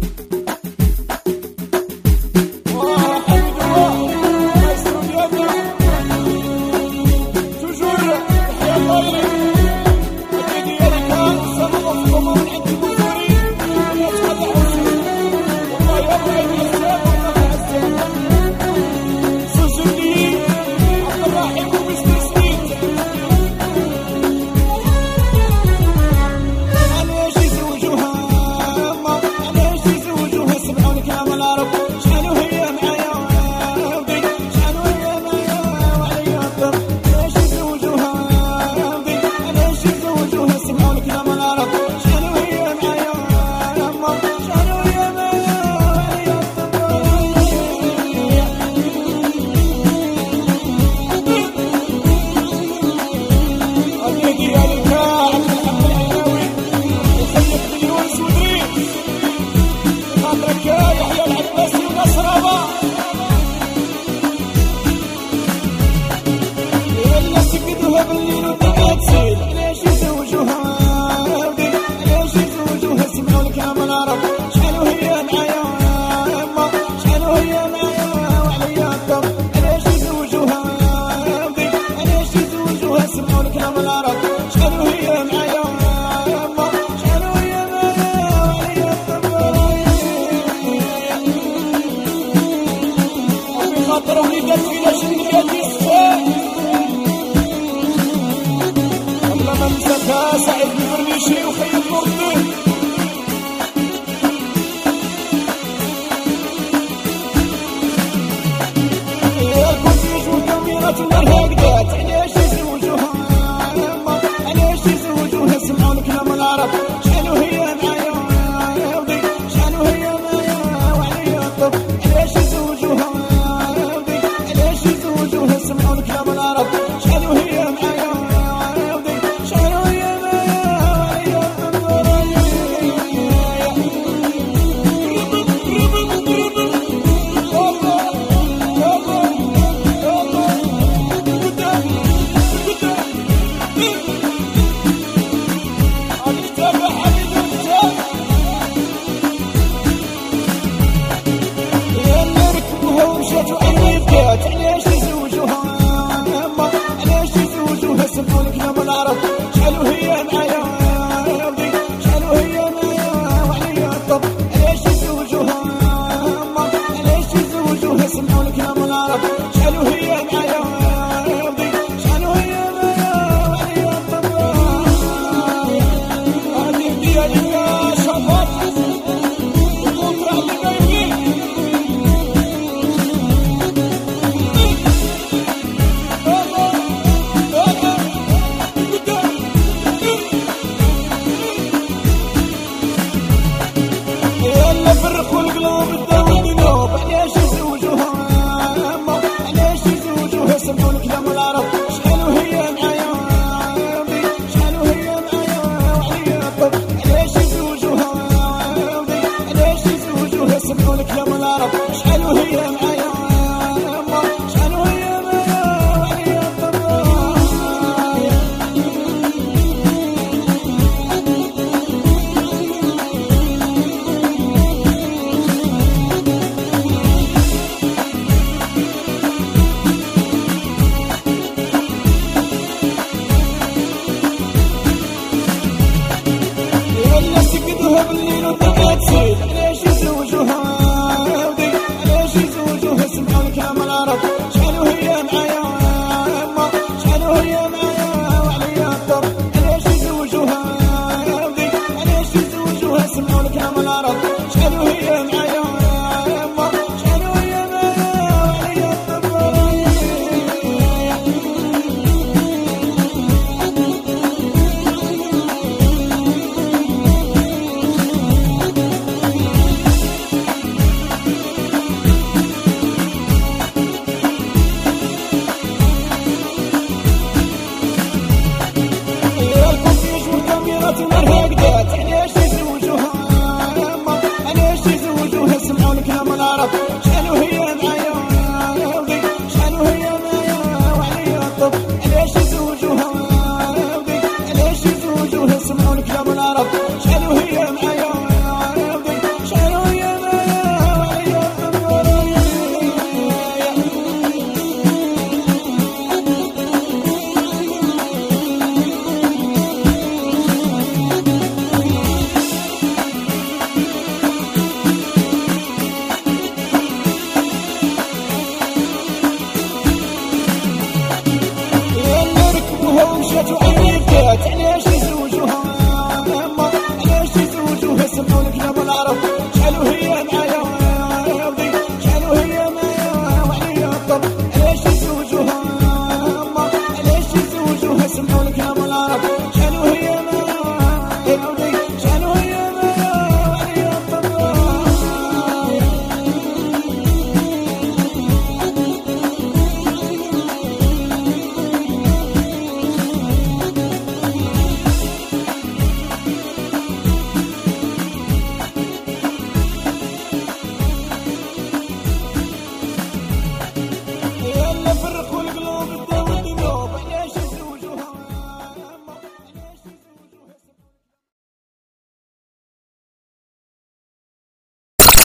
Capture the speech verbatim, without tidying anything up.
سعيد الفرنيشي وخيط الأردن. يا الكونتيج والكاميرات والهكدات علاش يزوجوها يما علاش يزوجوها سمعوا الكلام العرب شحال وهي معايا يا ودي شحال وهي معايا وعليا الطب علاش يزوجوها يا ودي علاش يزوجوها سمعوا الكلام العرب شحال وهي معايا يا ودي شحال وهي علاش يزوجوها يما علاش يزوجوها سمعوا الكلام العرب شحال وهي معايا يا ودي شحال وهي معايا وعليا الطب علاش يزوجوها يما علاش يزوجوها سمعوا الكلام العرب شحال وهي معايا يا ودي شحال وهي معايا وعليا الطب هذه ديالي يا شباب وطرح لي بايبي فرقوا القلوب الدوا الذنوب علاش يزوجوها يما علاش يزوجوها سمعوا الكلام العرب شحال وهي معايا يا ودي شحال وهي معايا وعليا الطب علاش يزوجوها يا ودي علاش يزوجوها سمعوا الكلام العرب شحال وهي معايا يما شحال وهي معايا وعليا الطب بالليل والدنيا تسيل علاش يزوجوها يا ودي علاش يزوجوها سمعوا الكلام العرب شحال وهي معايا يما شحال وهي معايا وعليا الطب علاش يزوجوها يا ودي علاش يزوجوها سمعوا الكلام العرب شحال وهي معايا